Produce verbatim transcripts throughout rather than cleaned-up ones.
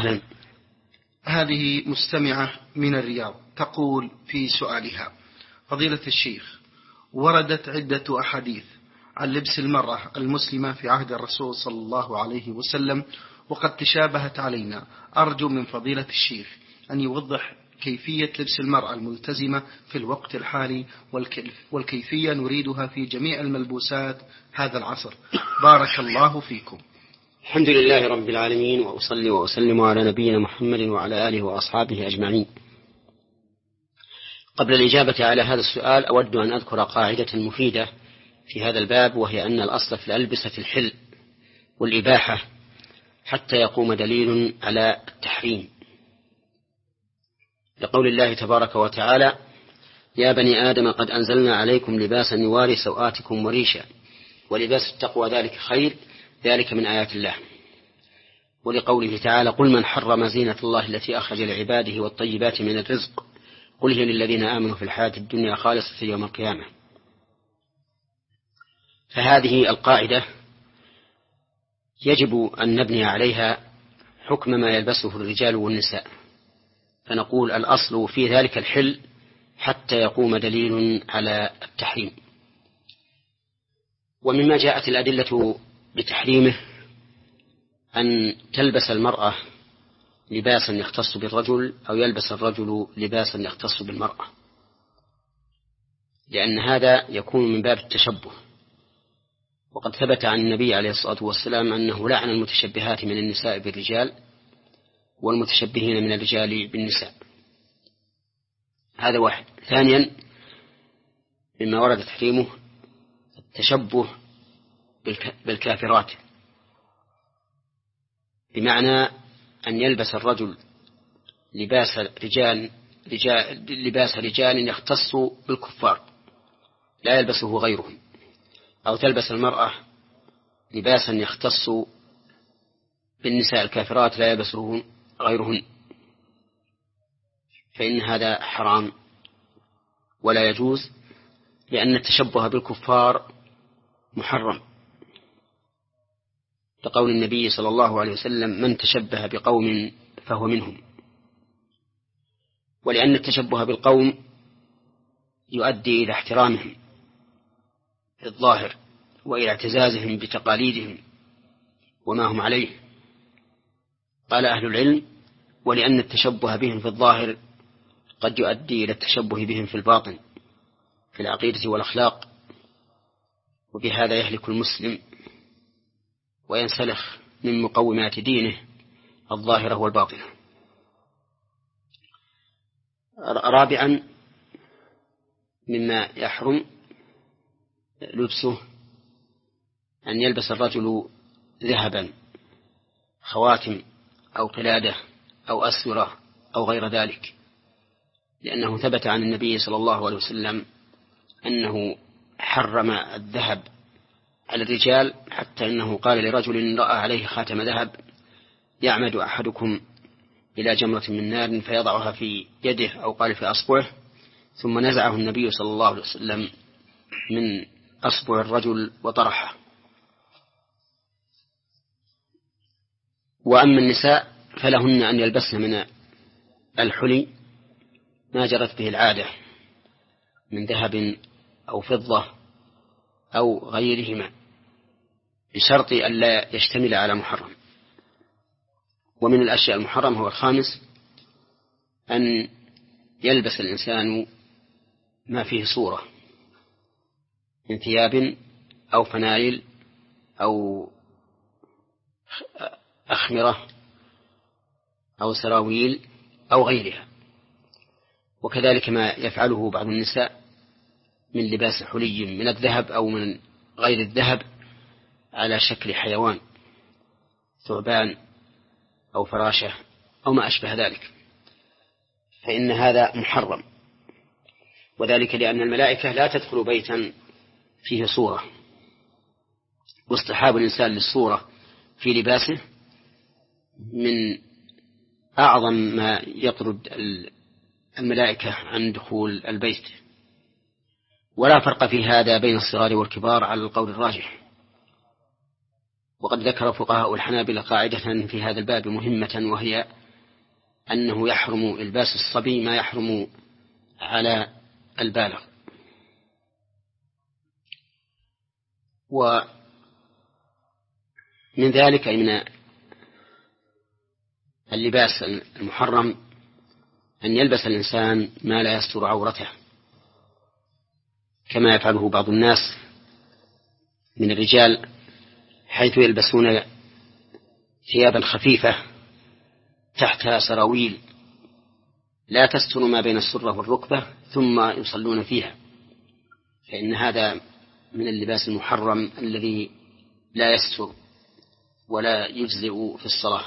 أهلا. هذه مستمعة من الرياض تقول في سؤالها: فضيلة الشيخ، وردت عدة أحاديث عن لبس المرأة المسلمة في عهد الرسول صلى الله عليه وسلم وقد تشابهت علينا. أرجو من فضيلة الشيخ أن يوضح كيفية لبس المرأة الملتزمة في الوقت الحالي، والكيفية نريدها في جميع الملبوسات هذا العصر. بارك الله فيكم. الحمد لله رب العالمين، وأصلي وأسلم على نبينا محمد وعلى آله وأصحابه أجمعين. قبل الإجابة على هذا السؤال أود أن أذكر قاعدة مفيدة في هذا الباب، وهي أن الأصل في الألبسة الحل والإباحة حتى يقوم دليل على التحريم، لقول الله تبارك وتعالى: يا بني آدم قد أنزلنا عليكم لباسا يواري سوآتكم وريشا ولباس التقوى ذلك خير ذلك من آيات الله. ولقوله تعالى: قل من حرم زينة الله التي أخرج لعباده والطيبات من الرزق قل هي للذين آمنوا في الحياة الدنيا خالصة يوم القيامة. فهذه القاعدة يجب أن نبني عليها حكم ما يلبسه الرجال والنساء، فنقول الأصل في ذلك الحل حتى يقوم دليل على التحريم. ومما جاءت الأدلة بتحريمه أن تلبس المرأة لباسا يختص بالرجل أو يلبس الرجل لباسا يختص بالمرأة، لأن هذا يكون من باب التشبه. وقد ثبت عن النبي عليه الصلاة والسلام أنه لعن المتشبهات من النساء بالرجال والمتشبهين من الرجال بالنساء. هذا واحد. ثانيا، مما ورد تحريمه التشبه بالكافرات، بمعنى أن يلبس الرجل لباس رجال, رجال لباس رجال يختص بالكفار لا يلبسه غيرهم، أو تلبس المرأة لباسا يختص بالنساء الكافرات لا يلبسه غيرهن، فإن هذا حرام ولا يجوز، لأن التشبه بالكفار محرم، لقول النبي صلى الله عليه وسلم: من تشبه بقوم فهو منهم. ولأن التشبه بالقوم يؤدي إلى احترامهم في الظاهر وإلى اعتزازهم بتقاليدهم وما هم عليه. قال أهل العلم: ولأن التشبه بهم في الظاهر قد يؤدي إلى التشبه بهم في الباطن في العقيدة والأخلاق، وبهذا يهلك المسلم وينسلخ من مقومات دينه الظاهرة والباطنة. رابعا، مما يحرم لبسه أن يلبس الرجل ذهبا، خواتم أو قلادة أو أسورة أو غير ذلك، لأنه ثبت عن النبي صلى الله عليه وسلم أنه حرم الذهب على الرجال، حتى إنه قال لرجل رأى عليه خاتم ذهب: يعمد أحدكم إلى جمرة من نار فيضعها في يده أو قال في أصبعه، ثم نزعه النبي صلى الله عليه وسلم من أصبع الرجل وطرحه. وأما النساء فلهن أن يلبسن من الحلي ما جرت به العادة من ذهب أو فضة أو غيرهما، بشرط أن لا يشتمل على محرم. ومن الأشياء المحرم هو الخامس: أن يلبس الإنسان ما فيه صورة من ثياب أو فنايل أو أخمرة أو سراويل أو غيرها، وكذلك ما يفعله بعض النساء من لباس حلي من الذهب أو من غير الذهب على شكل حيوان، ثعبان أو فراشة أو ما أشبه ذلك، فإن هذا محرم، وذلك لأن الملائكة لا تدخل بيتا فيه صورة، واصطحاب الإنسان للصورة في لباسه من أعظم ما يطرد الملائكة عن دخول البيت. ولا فرق في هذا بين الصغار والكبار على القول الراجح. وقد ذكر فقهاء الحنابلة قاعدة في هذا الباب مهمة، وهي أنه يحرم إلباس الصبي ما يحرم على البالغ. ومن ذلك أي من اللباس المحرم أن يلبس الإنسان ما لا يستر عورته، كما يفعله بعض الناس من الرجال، حيث يلبسون ثيابا خفيفة تحتها سراويل لا تستر ما بين السرة والركبة ثم يصلون فيها، فإن هذا من اللباس المحرم الذي لا يستر ولا يجزئ في الصلاة.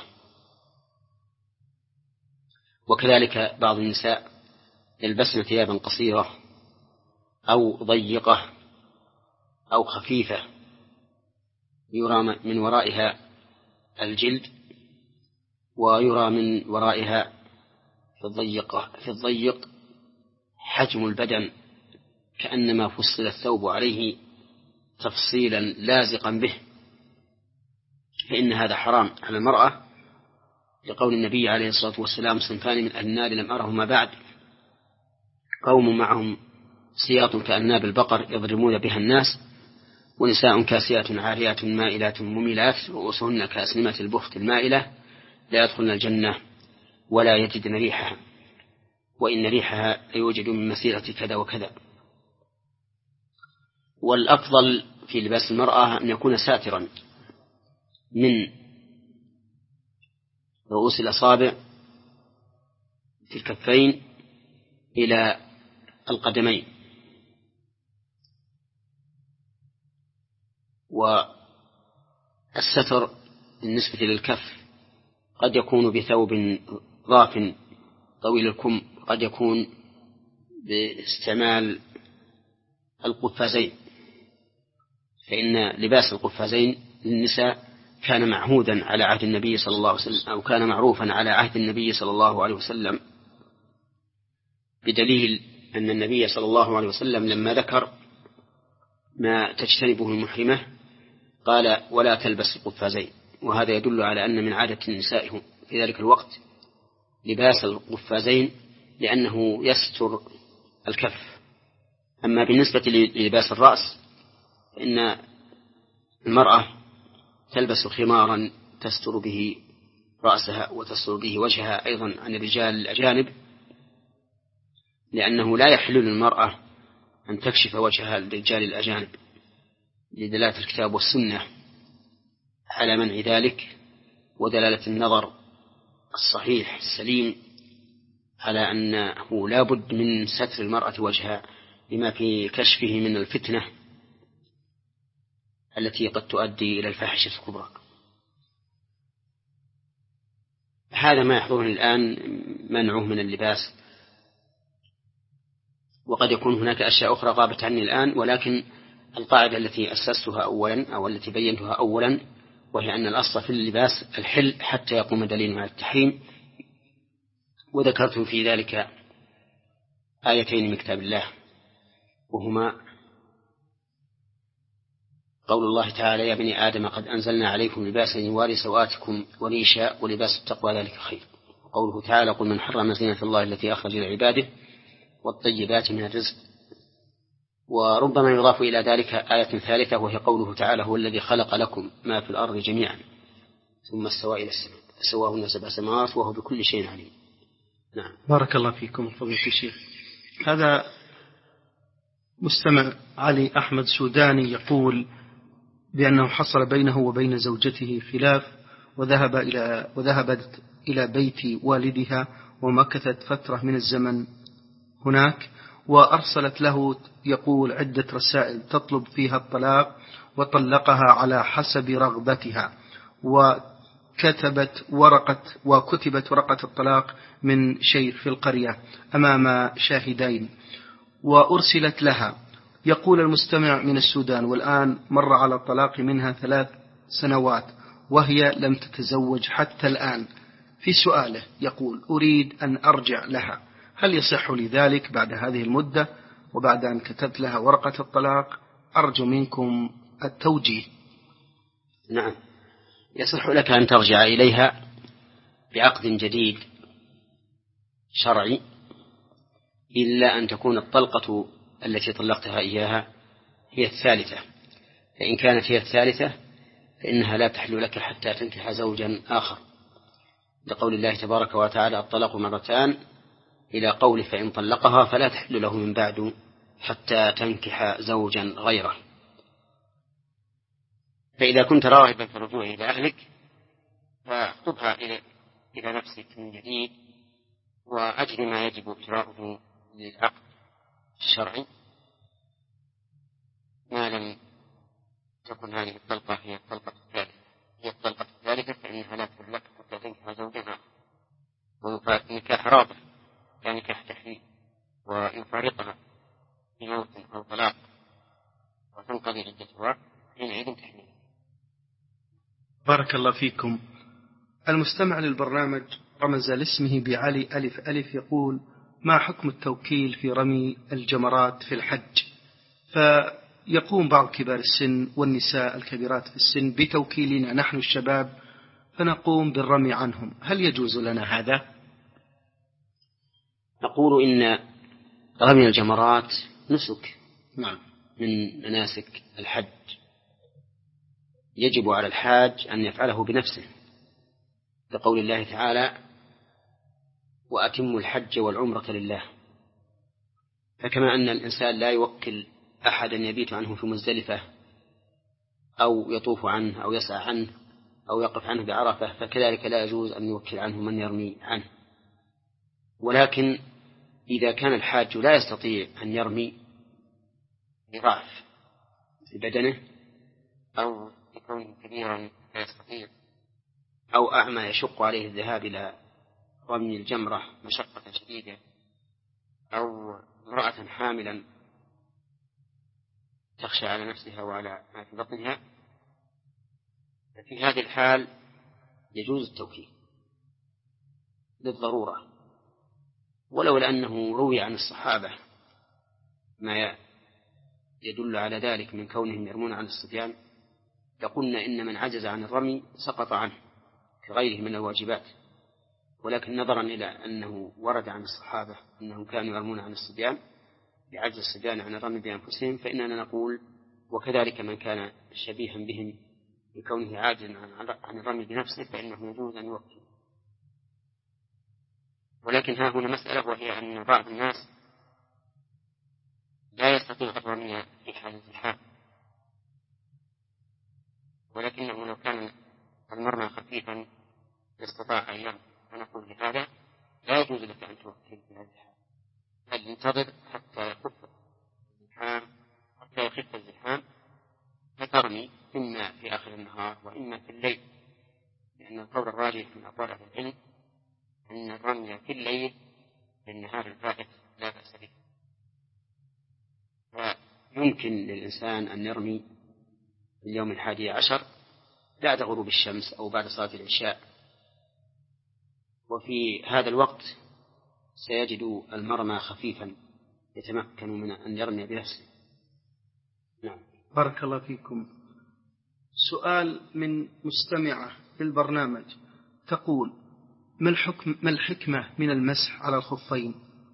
وكذلك بعض النساء يلبسن ثيابا قصيرة أو ضيقة أو خفيفة يرى من ورائها الجلد ويرى من ورائها في الضيق في الضيق حجم البدن، كأنما فصل الثوب عليه تفصيلا لازقا به، فإن هذا حرام على المرأة، لقول النبي عليه الصلاة والسلام: صنفان من أهل النار لم أرهما بعد، قوم معهم سياط كأناب البقر يضربون بها الناس، ونساء كاسيات عاريات مائلات مميلات رؤوسهن كأسنمة البخت المائلة لا يدخلن الجنة ولا يجدن ريحها، وإن ريحها ليوجد من مسيرة كذا وكذا. والأفضل في لباس المرأة أن يكون ساترا من رؤوس الأصابع في الكفين إلى القدمين. والستر بالنسبة للكف قد يكون بثوب ضاف طويل الكم، قد يكون باستعمال القفازين، فإن لباس القفازين للنساء كان معهودا على عهد النبي صلى الله عليه وسلم، أو كان معروفا على عهد النبي صلى الله عليه وسلم، بدليل أن النبي صلى الله عليه وسلم لما ذكر ما تجتنبه المحرمة قال: ولا تلبس القفازين. وهذا يدل على أن من عادة النساء في ذلك الوقت لباس القفازين لأنه يستر الكف. أما بالنسبة للباس الرأس فإن المرأة تلبس خمارا تستر به رأسها وتستر به وجهها أيضا عن الرجال الأجانب، لأنه لا يحل للمرأة أن تكشف وجهها للرجال الأجانب، لدلالة الكتاب والسنة على منع ذلك، ودلالة النظر الصحيح السليم على أنه لا بد من ستر المرأة وجهها لما في كشفه من الفتنة التي قد تؤدي إلى الفاحشة الكبرى. هذا ما يحضرني الآن منعه من اللباس، وقد يكون هناك أشياء أخرى غابت عني الآن، ولكن القاعدة التي أسستها أولا أو التي بينتها أولا وهي أن الأصل في اللباس الحل حتى يقوم دليل على التحريم. وذكرت في ذلك آيتين من كتاب الله، وهما قول الله تعالى: يا بني آدم قد أنزلنا عليكم لباسا يواري سوآتكم وريشا ولباس التقوى ذلك خير. وقوله تعالى: قل من حرم زينة الله التي أخرج لعباده والطيبات من الرزق. وربما يضاف إلى ذلك آية ثالثة وهي قوله تعالى: هو الذي خلق لكم ما في الأرض جميعا ثم استوى إلى السماء فسواهن سبع سماوات وهو بكل شيء عليم. نعم. بارك الله فيكم فضيلة الشيخ. هذا مستمع علي أحمد سوداني يقول بأنه حصل بينه وبين زوجته خلاف، وذهب إلى وذهبت إلى بيت والدها ومكثت فترة من الزمن هناك، وأرسلت له يقول عدة رسائل تطلب فيها الطلاق، وطلقها على حسب رغبتها، وكتبت ورقة وكتبت ورقة الطلاق من شيخ في القرية أمام شاهدين وأرسلت لها. يقول المستمع من السودان: والآن مر على الطلاق منها ثلاث سنوات وهي لم تتزوج حتى الآن. في سؤاله يقول: أريد أن أرجع لها، هل يصح لي ذلك بعد هذه المدة وبعد أن كتبت لها ورقة الطلاق؟ أرجو منكم التوجيه. نعم، يصح لك أن ترجع إليها بعقد جديد شرعي، إلا أن تكون الطلقة التي طلقتها إياها هي الثالثة. فإن كانت هي الثالثة فإنها لا تحل لك حتى تنكح زوجا آخر، لقول الله تبارك وتعالى: الطلاق مرتان، إلى قوله: فإن طلقها فلا تحل له من بعد حتى تنكح زوجا غيره. فإذا كنت راغبا في الرجوع إلى أهلك فاخطبها إلى إلى نفسك من جديد، وأجل ما يجب إجراؤه للعقد الشرعي، ما لم تكن هذه الطلقة هي الطلقة الثالثة هي الطلقة الثالثة فإنها لا تحل لك حتى تنكح زوجا آخر، ونكاح رابع يعني نكاح تحريم، ويفارقها بموت أو طلاق وتنقضي عدتها حينئذ تحمل. بارك الله فيكم. المستمع للبرنامج رمز لاسمه بعلي ألف ألف يقول: ما حكم التوكيل في رمي الجمرات في الحج؟ فيقوم بعض كبار السن والنساء الكبيرات في السن بتوكيلنا نحن الشباب فنقوم بالرمي عنهم، هل يجوز لنا هذا؟ نقول إن رمي الجمرات نسك نعم من مناسك الحج، يجب على الحاج أن يفعله بنفسه، لقول الله تعالى: وأتموا الحج والعمرة لله. فكما أن الإنسان لا يوكل أحدا يبيت عنه في مزدلفة أو يطوف عنه أو يسعى عنه أو يقف عنه بعرفة، فكذلك لا يجوز أن يوكل عنه من يرمي عنه. ولكن إذا كان الحاج لا يستطيع أن يرمي لضعف ببدنه أو يكون كبيرا لا يستطيع أو أعمى يشق عليه الذهاب إلى رمي الجمرة مشقة شديدة، أو امرأة حاملا تخشى على نفسها وعلى ما في بطنها، ففي هذه الحال يجوز التوكيل للضرورة. ولو أنه روي عن الصحابة ما يدل على ذلك من كونهم يرمون عن الصبيان لقلنا إن من عجز عن الرمي سقط عنه كغيره من الواجبات. ولكن نظرا إلى أنه ورد عن الصحابة أنهم كانوا يرمون عن الصبيان بعجز الصبيان عن الرمي بأنفسهم، فإننا نقول وكذلك من كان شبيها بهم بكونه عاجزا عن الرمي بنفسه فإنه يجوز أن يوكل. ولكن ها هنا مسألة، وهي أن بعض الناس لا يستطيع الرمي في حال الزحام، ولكنه لو كان المرمى خفيفا استطاع أن يرمي، فنقول لهذا لا يجوز لك أن توكل في هذه الحال، بل انتظر حتى يخف الزحام حتى يخف الزحام فترمي إما في آخر النهار وإما في الليل، لأن القول الراجح من أقوال أهل العلم أن الرمي في الليل في النهار الفائت لا بأس به. ويمكن للإنسان أن يرمي في اليوم الحادي عشر بعد غروب الشمس أو بعد صلاة العشاء، وفي هذا الوقت سيجد المرمى خفيفا يتمكن من أن يرمي بنفسه. نعم. بارك الله فيكم. سؤال من مستمعة في البرنامج تقول: ما الحكم ما الحكمة من المسح على الخفين؟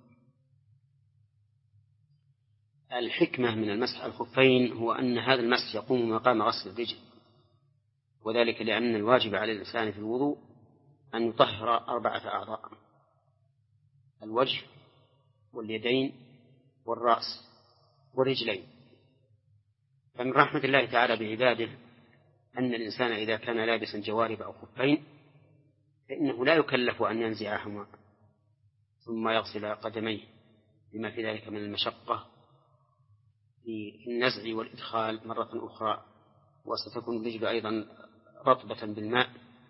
الحكمة من المسح على الخفين هو أن هذا المسح يقوم مقام غسل الرجل، وذلك لأن الواجب على الإنسان في الوضوء أن يطهر أربعة أعضاء: الوجه واليدين والرأس والرجلين. فمن رحمة الله تعالى بعباده أن الإنسان إذا كان لابسا جوارب أو خفين فإنه لا يكلف أن ينزعهما ثم يغسل قدميه لما في ذلك من المشقة في النزع والإدخال مرة أخرى، وستكون الرجل أيضا رطبة بالماء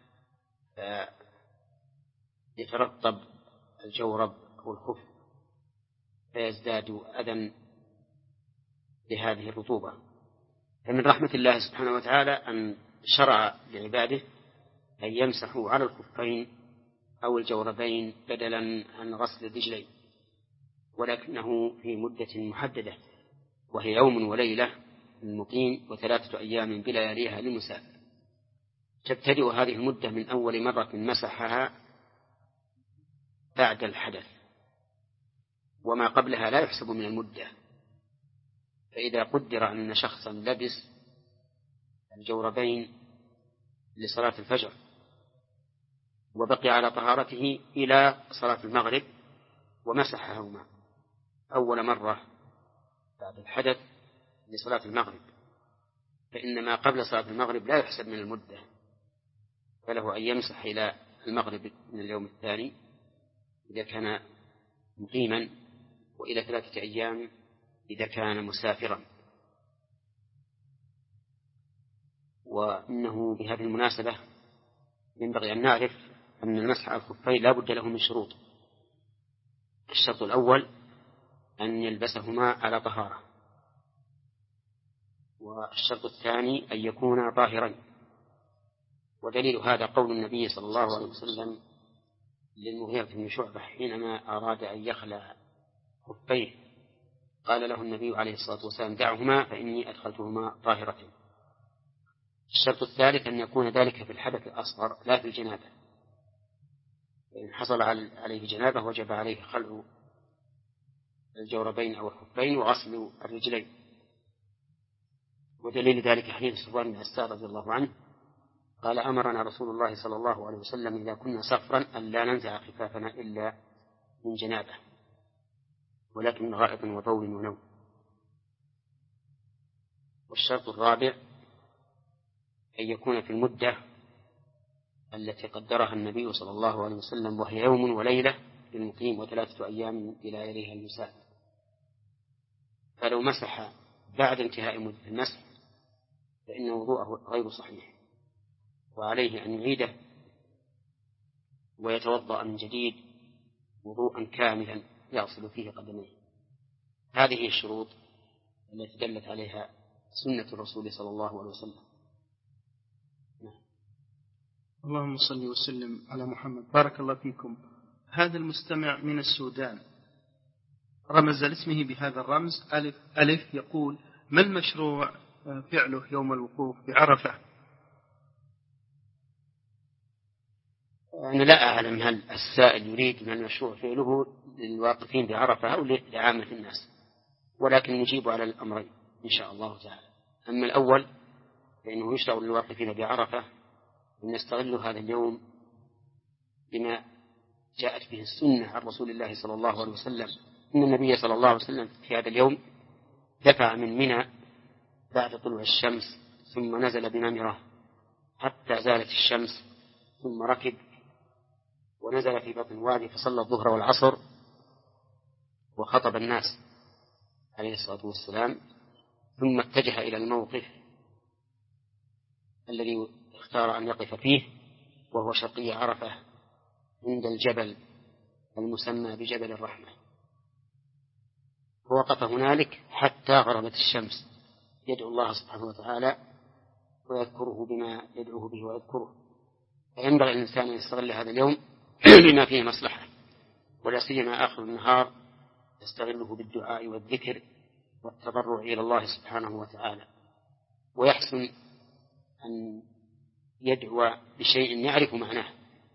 يترطب الجورب أو الخف فيزداد أذى لهذه الرطوبة. فمن رحمة الله سبحانه وتعالى أن شرع لعباده أن يمسحوا على الخفين أو الجوربين بدلا عن غسل الرجلين، ولكنه في مدة محددة وهي يوم وليلة للمقيم وثلاثة أيام بلياليها للمسافر. تبتدئ هذه المدة من أول مرة مسحها بعد الحدث، وما قبلها لا يحسب من المدة. فإذا قدر أن شخصا لبس الجوربين لصلاة الفجر وبقي على طهارته إلى صلاة المغرب ومسحهما أول مرة بعد الحدث لصلاة المغرب، فإن ما قبل صلاة المغرب لا يحسب من المدة، فله أن يمسح إلى المغرب من اليوم الثاني إذا كان مقيما، وإلى ثلاثة أيام إذا كان مسافرا. وإنه بهذه المناسبة ينبغي أن نعرف أن المسح على الخفين لا بد له من شروط. الشرط الأول أن يلبسهما على طهارة، والشرط الثاني أن يكونا طاهرين. ودليل هذا قول النبي صلى الله عليه وسلم للمغيرة بن شعبة حينما أراد أن يخلع خفيه، قال له النبي عليه الصلاة والسلام دعهما فإني أدخلتهما طاهرتين. الشرط الثالث أن يكون ذلك في الحدث الأصغر لا في الجنابة، فإن حصل عليه جنابة وجب عليه خلع الجوربين أو الخفين وغسل الرجلين. ودليل ذلك حديث صفوان بن عسار رضي الله عنه قال أمرنا رسول الله صلى الله عليه وسلم إذا كنا سفرا أن لا ننزع خفافنا إلا من جنابه، ولكن من غائط وبول ونوم. والشرط الرابع أن يكون في المدة التي قدرها النبي صلى الله عليه وسلم، وهي يوم وليلة للمقيم وثلاثة أيام إلى إليها المسافر. فلو مسح بعد انتهاء مدة المسح فإن وضوءه غير صحيح، وعليه أن يعيده ويتوضأ من جديد وضوءا كاملا يغسل فيه قدميه. هذه الشروط التي دلت عليها سنة الرسول صلى الله عليه وسلم. اللهم صل وسلم على محمد. بارك الله فيكم. هذا المستمع من السودان رمز لاسمه بهذا الرمز ألف ألف، يقول: ما المشروع فعله يوم الوقوف بعرفة؟ أنا لا أعلم هل السائل يريد من المشروع فعله للواقفين بعرفة أو لعامة الناس، ولكن نجيب على الأمرين إن شاء الله تعالى. أما الأول فإنه يشرع للواقفين بعرفة أن يستغلوا هذا اليوم بما جاءت به السنة عن رسول الله صلى الله عليه وسلم، إن النبي صلى الله عليه وسلم في هذا اليوم دفع من منى بعد طلوع الشمس ثم نزل بنمرة حتى زالت الشمس، ثم ركب ونزل في بطن وادي فصلى الظهر والعصر وخطب الناس عليه الصلاة والسلام، ثم اتجه إلى الموقف الذي اختار أن يقف فيه، وهو شرقي عرفة عند الجبل المسمى بجبل الرحمة. ووقف هنالك حتى غربت الشمس يدعو الله سبحانه وتعالى ويذكره بما يدعوه به ويذكره. فينبغي الإنسان أن يستغل هذا اليوم بما فيه مصلحة، ولا سيما آخر النهار يستغله بالدعاء والذكر والتضرع إلى الله سبحانه وتعالى. ويحسن أن يدعو بشيء يعرف معناه،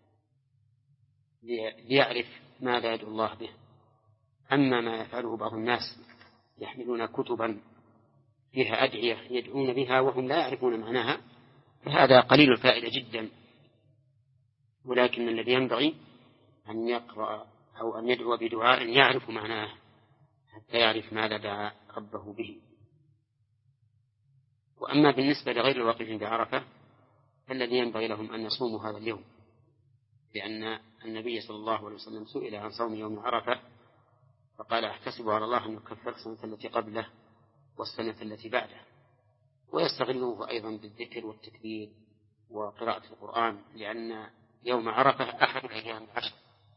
ليعرف ماذا يدعو الله به. أما ما يفعله بعض الناس يحملون كتبا فيها أدعية يدعون بها وهم لا يعرفون معناها، فهذا قليل الفائدة جدا. ولكن الذي ينبغي أن يقرأ أو أن يدعو بدعاء يعرف معناه حتى يعرف ماذا دعا ربه به. وأما بالنسبة لغير الواقفين بعرفة فالذي ينبغي لهم أن يصوموا هذا اليوم، لأن النبي صلى الله عليه وسلم سئل عن صوم يوم عرفة فقال: أحتسب على الله أن يكفر السنة التي قبله والسنة التي بعده. ويستغلوه أيضا بالذكر والتكبير وقراءة القرآن، لأن يوم عرفة أحد الأيام العشر،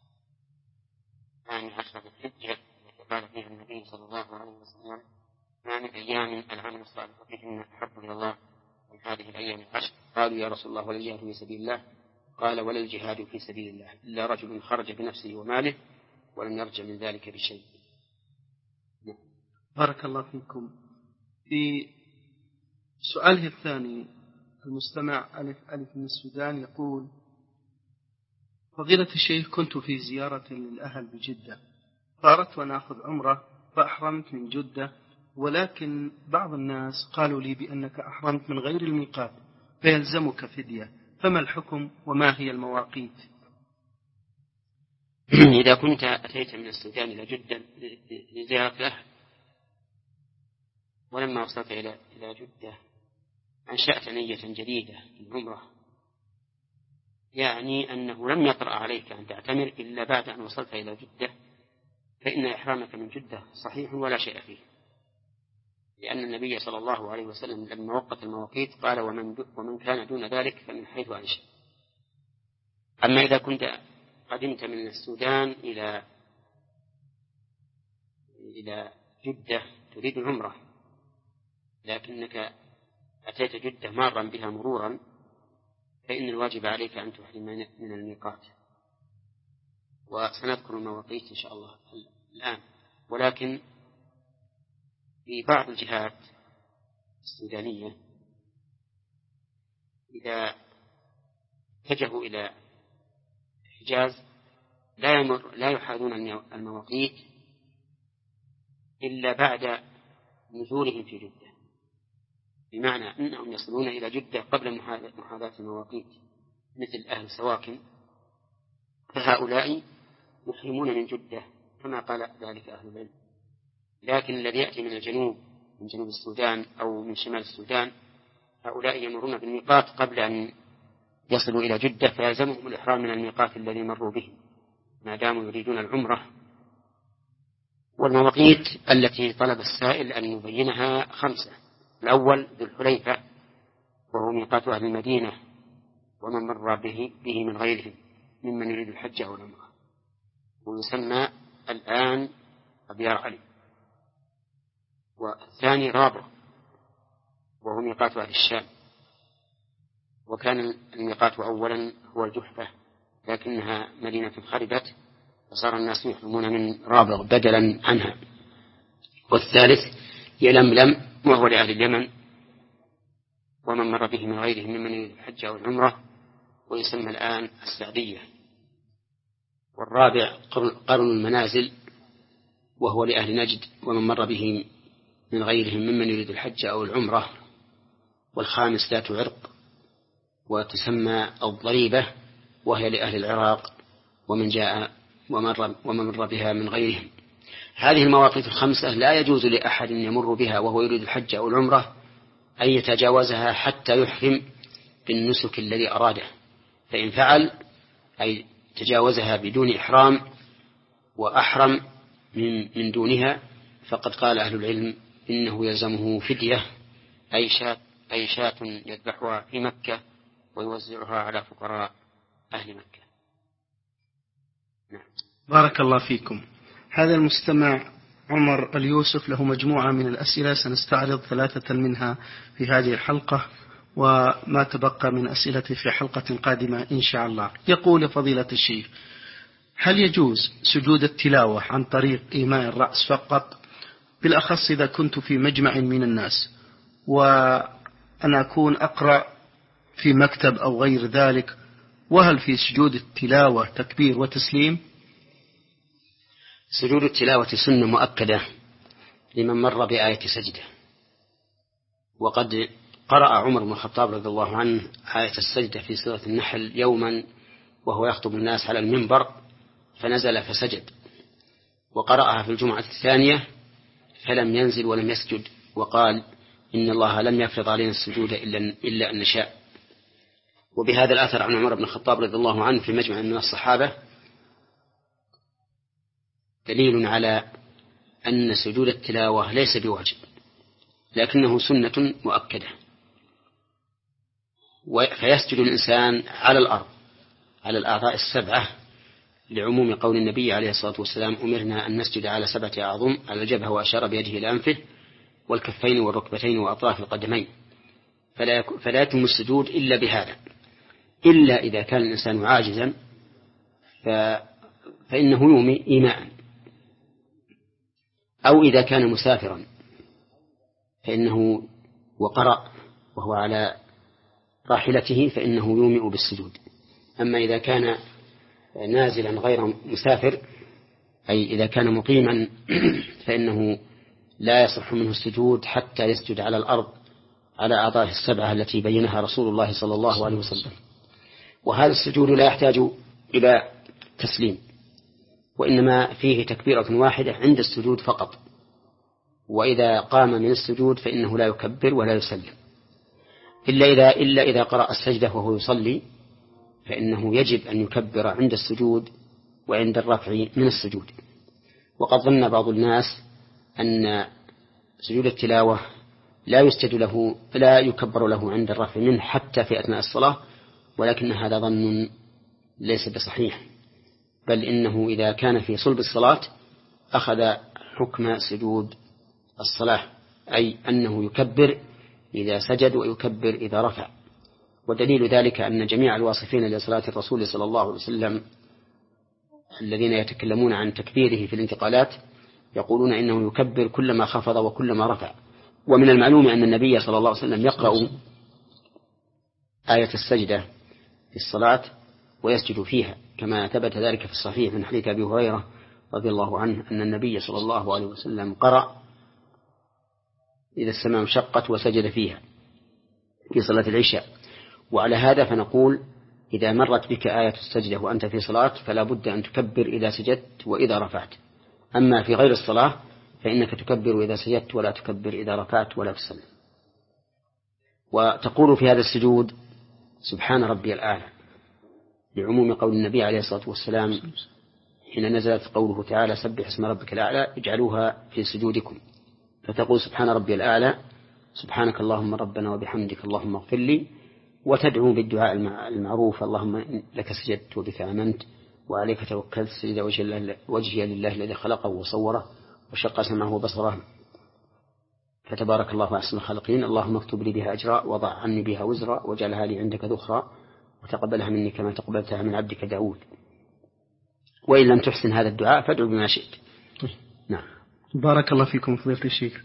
يعني عشرة الحجة التي قال فيها النبي صلى الله عليه وسلم: ما من أيام العمل الصالح فيهن أحب إلى الله من هذه الأيام العشر. قالوا: يا رسول الله ولا الجهاد في سبيل الله؟ قال: ولا الجهاد في سبيل الله إلا رجل خرج بنفسه وماله ولم يرجع من ذلك بشيء. بارك الله فيكم. في سؤاله الثاني المستمع ألف ألف من السودان يقول: فضيلة الشيخ، كنت في زيارة للأهل بجدة، فأردت أن أخذ عمرة فأحرمت من جدة، ولكن بعض الناس قالوا لي بأنك أحرمت من غير الميقات فيلزمك فدية، فما الحكم وما هي المواقيت؟ إذا كنت أتيت من السودان إلى جدة لزيارة الأهل، ولما وصلت إلى إلى جدة أنشأت نية جديدة للعمرة، يعني أنه لم يطرأ عليك أن تعتمر إلا بعد أن وصلت إلى جدة، فإن إحرامك من جدة صحيح ولا شيء فيه، لأن النبي صلى الله عليه وسلم لما وقت المواقيت قال: ومن, ومن كان دون ذلك فمن حيث أنشأ. أما إذا كنت قدمت من السودان إلى إلى جدة تريد العمرة، لكنك أتيت جدة مارا بها مرورا، فإن الواجب عليك أن تحرم من الميقات، وسنذكر المواقيت إن شاء الله الآن. ولكن في بعض الجهات السودانية إذا اتجهوا إلى الحجاز لا يمر لا يحاذون المواقيت إلا بعد نزولهم في جدة، بمعنى أنهم يصلون إلى جدة قبل محاذاة المواقيت، مثل أهل سواكن، فهؤلاء يحرمون من جدة كما قال ذلك أهل العلم. لكن الذي يأتي من الجنوب، من جنوب السودان أو من شمال السودان، هؤلاء يمرون بالميقات قبل أن يصلوا إلى جدة، فيلزمهم الإحرام من الميقات الذي مروا به ما داموا يريدون العمرة. والمواقيت التي طلب السائل أن يبينها خمسة: الأول ذو الحليفة، وهو ميقات أهل المدينة ومن مر به, به من غيرهم ممن يريد الحج أو العمرة، ويسمى الآن أبيار علي. والثاني رابع، وهو ميقات أهل الشام، وكان الميقات أولا هو الجحفة، لكنها مدينة خربت فصار الناس يحرمون من رابغ بدلا عنها. والثالث يلملم، وهو لأهل اليمن ومن مر به من غيرهم ممن يريد الحج أو العمرة، ويسمى الآن السعدية. والرابع قرن المنازل، وهو لأهل نجد ومن مر به من غيرهم ممن يريد الحج أو العمرة. والخامس ذات عرق، وتسمى الضريبة، وهي لأهل العراق ومن جاء ومر, ومن مر بها من غيرهم. هذه المواقيت الخمسة لا يجوز لأحد يمر بها وهو يريد الحج أو العمرة أن يتجاوزها حتى يحرم بالنسك الذي أراده، فإن فعل أي تجاوزها بدون إحرام وأحرم من, من دونها فقد قال أهل العلم إنه يلزمه فدية، أي شاة, أي شاة يذبحها في مكة ويوزعها على فقراء أهل مكة. نعم. بارك الله فيكم. هذا المستمع عمر اليوسف له مجموعة من الأسئلة، سنستعرض ثلاثة منها في هذه الحلقة، وما تبقى من أسئلة في حلقة قادمة إن شاء الله. يقول: فضيلة الشيخ، هل يجوز سجود التلاوة عن طريق إيماء الرأس فقط، بالأخص إذا كنت في مجمع من الناس وأنا أكون أقرأ في مكتب أو غير ذلك؟ وهل في سجود التلاوة تكبير وتسليم؟ سجود التلاوة سنة مؤكدة لمن مر بآية سجدة، وقد قرأ عمر بن الخطاب رضي الله عنه آية السجدة في سورة النحل يوما وهو يخطب الناس على المنبر، فنزل فسجد، وقرأها في الجمعة الثانية فلم ينزل ولم يسجد، وقال: إن الله لم يفرض علينا السجود إلا, إلا أن نشاء. وبهذا الأثر عن عمر بن الخطاب رضي الله عنه في مجمع من الصحابة دليل على أن سجود التلاوة ليس بواجب، لكنه سنة مؤكدة، فيسجد الإنسان على الأرض على الأعضاء السبعة، لعموم قول النبي عليه الصلاة والسلام: أمرنا أن نسجد على سبعة أعظم، على الجبهة وأشار بيده إلى أنفه والكفين والركبتين وأطراف القدمين، فلا, فلا يتم السجود إلا بهذا، إلا إذا كان الإنسان عاجزا ف... فإنه يومي إيماء، أو إذا كان مسافرا فإنه وقرأ وهو على راحلته فإنه يومئ بالسجود. أما إذا كان نازلا غير مسافر أي إذا كان مقيما فإنه لا يصح منه السجود حتى يسجد على الأرض على أعضائه السبعة التي بينها رسول الله صلى الله عليه وسلم. وهذا السجود لا يحتاج إلى تسليم، وإنما فيه تكبيرة واحدة عند السجود فقط، وإذا قام من السجود فإنه لا يكبر ولا يسلم إلا إذا, إلا إذا قرأ السجدة وهو يصلي فإنه يجب أن يكبر عند السجود وعند الرفع من السجود. وقد ظن بعض الناس أن سجود التلاوة لا يسجد له لا يكبر له عند الرفع منه حتى في أثناء الصلاة، ولكن هذا ظن ليس بصحيح، بل إنه إذا كان في صلب الصلاة أخذ حكم سجود الصلاة، أي أنه يكبر إذا سجد ويكبر إذا رفع. ودليل ذلك أن جميع الواصفين لصلاة الرسول صلى الله عليه وسلم الذين يتكلمون عن تكبيره في الانتقالات يقولون إنه يكبر كلما خفض وكلما رفع. ومن المعلوم أن النبي صلى الله عليه وسلم يقرأ آية السجدة في الصلاة ويسجد فيها، كما ثبت ذلك في الصحيح من حديث أبي هريرة رضي الله عنه أن النبي صلى الله عليه وسلم قرأ إذا السماء انشقت وسجد فيها في صلاة العشاء. وعلى هذا فنقول إذا مرت بك آية السجدة وأنت في صلاة فلا بد أن تكبر إذا سجدت وإذا رفعت. أما في غير الصلاة فإنك تكبر إذا سجدت ولا تكبر إذا رفعت ولا تسلم. وتقول في هذا السجود سبحان ربي الأعلى لعموم قول النبي عليه الصلاة والسلام حين نزلت قوله تعالى سبح اسم ربك الأعلى اجعلوها في سجودكم، فتقول سبحان ربي الأعلى سبحانك اللهم ربنا وبحمدك اللهم اغفر لي، وتدعو بالدعاء المعروف اللهم لك سجدت وبك آمنت وعليك توكلت سجد وجهي لله الذي خلقه وصوره وشق سمعه وبصره فتبارك الله أحسن الخالقين، اللهم اكتب لي بها أجرا وضع عني بها وزرا واجعلها لي عندك ذخرا وتقبلها مني كما تقبلتها من عبدك داود. وإن لم تحسن هذا الدعاء فادعو بما شئت. نعم. بارك الله فيكم فضيلة الشيخ.